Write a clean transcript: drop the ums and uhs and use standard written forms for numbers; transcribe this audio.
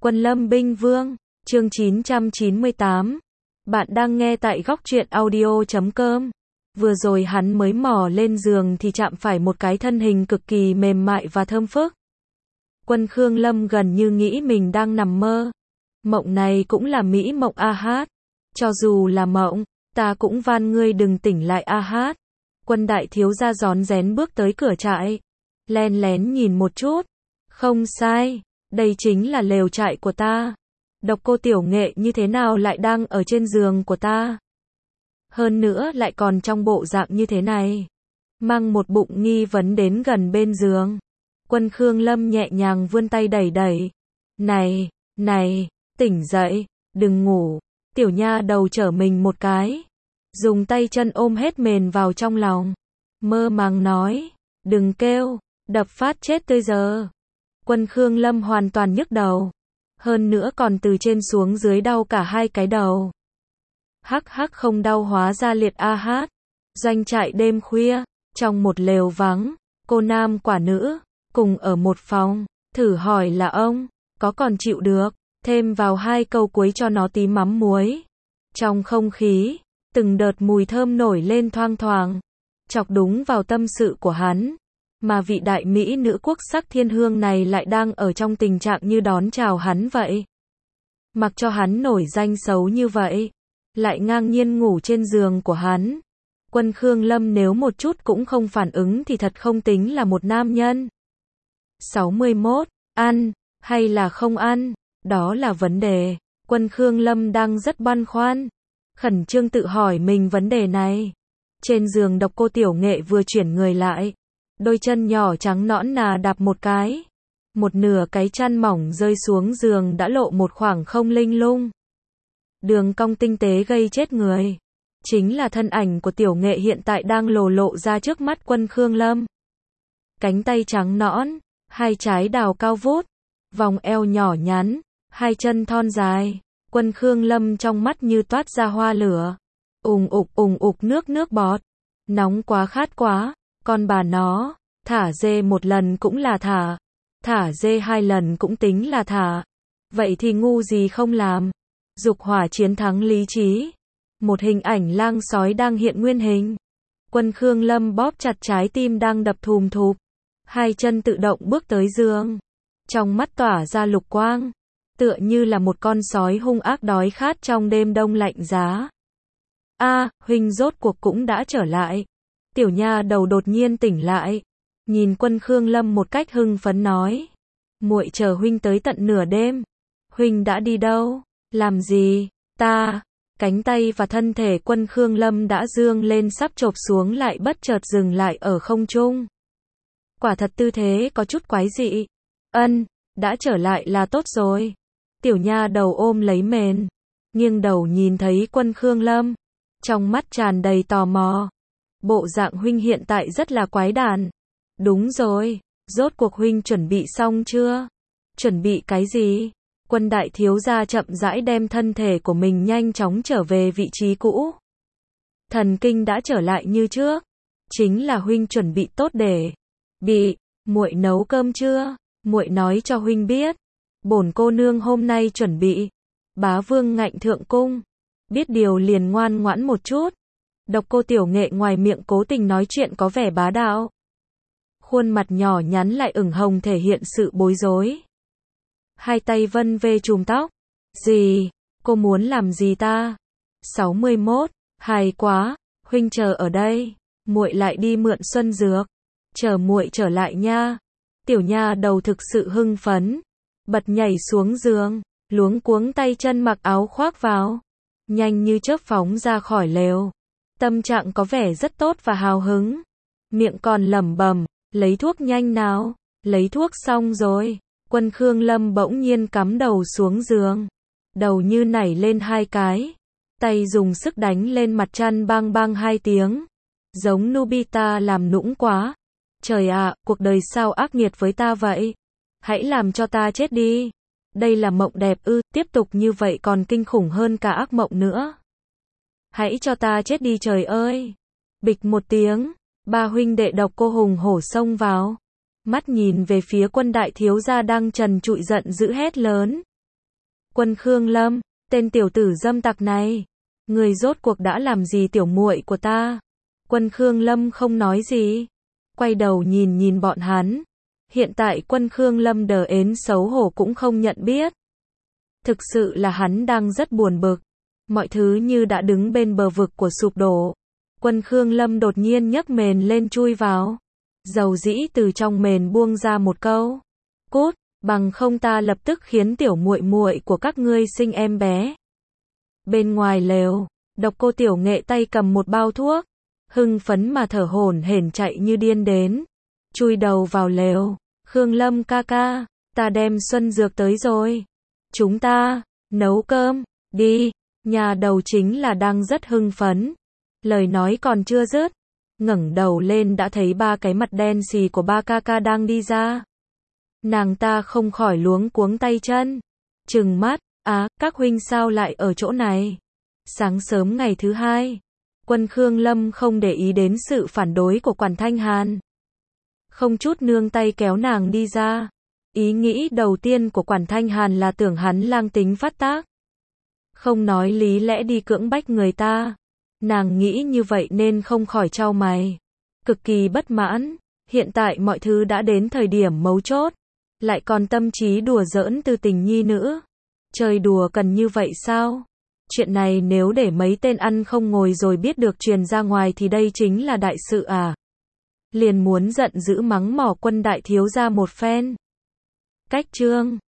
Quân Lâm Binh Vương, chương 998. Bạn đang nghe tại góc truyện audio.com. Vừa rồi hắn mới mò lên giường thì chạm phải một cái thân hình cực kỳ mềm mại và thơm phức. Quân Khương Lâm gần như nghĩ mình đang nằm mơ. Mộng này cũng là mỹ mộng a hát. Cho dù là mộng, ta cũng van ngươi đừng tỉnh lại a hát. Quân đại thiếu gia rón rén bước tới cửa trại. Len lén nhìn một chút. Không sai, đây chính là lều trại của ta. Độc Cô Tiểu Nghệ như thế nào lại đang ở trên giường của ta? Hơn nữa lại còn trong bộ dạng như thế này. Mang một bụng nghi vấn đến gần bên giường. Quân Khương Lâm nhẹ nhàng vươn tay đẩy đẩy. Này, tỉnh dậy, đừng ngủ. Tiểu nha đầu trở mình một cái. Dùng tay chân ôm hết mền vào trong lòng. Mơ màng nói, đừng kêu, đập phát chết tươi giờ. Quân Khương Lâm hoàn toàn nhức đầu. Hơn nữa còn từ trên xuống dưới đau cả hai cái đầu. Hắc hắc không đau hóa ra liệt a hát. Doanh trại đêm khuya, trong một lều vắng, cô nam quả nữ, cùng ở một phòng, thử hỏi là ông, có còn chịu được, thêm vào hai câu cuối cho nó tí mắm muối. Trong không khí, từng đợt mùi thơm nổi lên thoang thoảng, chọc đúng vào tâm sự của hắn. Mà vị đại mỹ nữ quốc sắc thiên hương này lại đang ở trong tình trạng như đón chào hắn vậy. Mặc cho hắn nổi danh xấu như vậy, lại ngang nhiên ngủ trên giường của hắn. Quân Khương Lâm nếu một chút cũng không phản ứng thì thật không tính là một nam nhân. 61. Ăn, hay là không ăn? Đó là vấn đề. Quân Khương Lâm đang rất băn khoăn. Khẩn trương tự hỏi mình vấn đề này. Trên giường Độc Cô Tiểu Nghệ vừa chuyển người lại. Đôi chân nhỏ trắng nõn nà đạp một cái. Một nửa cái chăn mỏng rơi xuống giường đã lộ một khoảng không linh lung. Đường cong tinh tế gây chết người. Chính là thân ảnh của Tiểu Nghệ hiện tại đang lộ ra trước mắt Quân Khương Lâm. Cánh tay trắng nõn, hai trái đào cao vút, vòng eo nhỏ nhắn, hai chân thon dài. Quân Khương Lâm trong mắt như toát ra hoa lửa. Ùng ục nước bọt. Nóng quá khát quá. Con bà nó, thả dê một lần cũng là thả dê hai lần cũng tính là thả. Vậy thì ngu gì không làm. Dục hỏa chiến thắng lý trí. Một hình ảnh lang sói đang hiện nguyên hình. Quân Khương Lâm bóp chặt trái tim đang đập thùm thụp. Hai chân tự động bước tới giường. Trong mắt tỏa ra lục quang. Tựa như là một con sói hung ác đói khát trong đêm đông lạnh giá. Huynh rốt cuộc cũng đã trở lại. Tiểu nha đầu đột nhiên tỉnh lại, nhìn Quân Khương Lâm một cách hưng phấn nói, muội chờ huynh tới tận nửa đêm. Huynh đã đi đâu? Làm gì? Cánh tay và thân thể Quân Khương Lâm đã dương lên sắp chộp xuống lại bất chợt dừng lại ở không trung. Quả thật tư thế có chút quái dị. Đã trở lại là tốt rồi. Tiểu nha đầu ôm lấy mền, nghiêng đầu nhìn thấy Quân Khương Lâm, trong mắt tràn đầy tò mò. Bộ dạng huynh hiện tại rất là quái đản. Đúng rồi, rốt cuộc huynh chuẩn bị xong chưa? Chuẩn bị cái gì? Quân đại thiếu gia chậm rãi đem thân thể của mình nhanh chóng trở về vị trí cũ. Thần kinh đã trở lại như trước. Chính là huynh chuẩn bị tốt để muội nấu cơm chưa? Muội nói cho huynh biết. Bổn cô nương hôm nay chuẩn bị bá vương ngạnh thượng cung. Biết điều liền ngoan ngoãn một chút. Độc Cô Tiểu Nghệ ngoài miệng cố tình nói chuyện có vẻ bá đạo. Khuôn mặt nhỏ nhắn lại ửng hồng thể hiện sự bối rối. Hai tay vân về chùm tóc. Gì? Cô muốn làm gì ta? 61. Hay quá, huynh chờ ở đây. Muội lại đi mượn xuân dược. Chờ muội trở lại nha. Tiểu nha đầu thực sự hưng phấn. Bật nhảy xuống giường, luống cuống tay chân mặc áo khoác vào. Nhanh như chớp phóng ra khỏi lều. Tâm trạng có vẻ rất tốt và hào hứng. Miệng còn lẩm bẩm, lấy thuốc nhanh nào. Lấy thuốc xong rồi. Quân Khương Lâm bỗng nhiên cắm đầu xuống giường. Đầu như nảy lên hai cái. Tay dùng sức đánh lên mặt chăn bang bang hai tiếng. Giống Nobita làm nũng quá. Trời ạ, cuộc đời sao ác nghiệt với ta vậy? Hãy làm cho ta chết đi. Đây là mộng đẹp ư? Tiếp tục như vậy còn kinh khủng hơn cả ác mộng nữa. Hãy cho ta chết đi trời ơi. Bịch một tiếng, ba huynh đệ Độc Cô hùng hổ xông vào. Mắt nhìn về phía Quân đại thiếu gia đang trần trụi giận dữ hét lớn. Quân Khương Lâm, tên tiểu tử dâm tặc này, người rốt cuộc đã làm gì tiểu muội của ta? Quân Khương Lâm không nói gì, quay đầu nhìn nhìn bọn hắn. Hiện tại Quân Khương Lâm đờ ến xấu hổ cũng không nhận biết. Thực sự là hắn đang rất buồn bực. Mọi thứ như đã đứng bên bờ vực của sụp đổ. Quân Khương Lâm đột nhiên nhấc mền lên chui vào. Dầu dĩ từ trong mền buông ra một câu. Cút, bằng không ta lập tức khiến tiểu muội muội của các ngươi sinh em bé. Bên ngoài lều, Độc Cô Tiểu Nghệ tay cầm một bao thuốc, hưng phấn mà thở hổn hển chạy như điên đến, chui đầu vào lều. Khương Lâm ca ca, ta đem xuân dược tới rồi. Chúng ta nấu cơm, đi. Nhà đầu chính là đang rất hưng phấn. Lời nói còn chưa dứt, ngẩng đầu lên đã thấy ba cái mặt đen xì của ba ca ca đang đi ra. Nàng ta không khỏi luống cuống tay chân, trừng mắt, các huynh sao lại ở chỗ này? Sáng sớm ngày thứ hai, Quân Khương Lâm không để ý đến sự phản đối của Quản Thanh Hàn. Không chút nương tay kéo nàng đi ra. Ý nghĩ đầu tiên của Quản Thanh Hàn là tưởng hắn lang tính phát tác. Không nói lý lẽ đi cưỡng bách người ta. Nàng nghĩ như vậy nên không khỏi chau mày. Cực kỳ bất mãn. Hiện tại mọi thứ đã đến thời điểm mấu chốt. Lại còn tâm trí đùa giỡn tư tình nhi nữ. Chơi đùa cần như vậy sao? Chuyện này nếu để mấy tên ăn không ngồi rồi biết được truyền ra ngoài thì đây chính là đại sự à? Liền muốn giận dữ mắng mỏ Quân đại thiếu gia một phen. Cách chương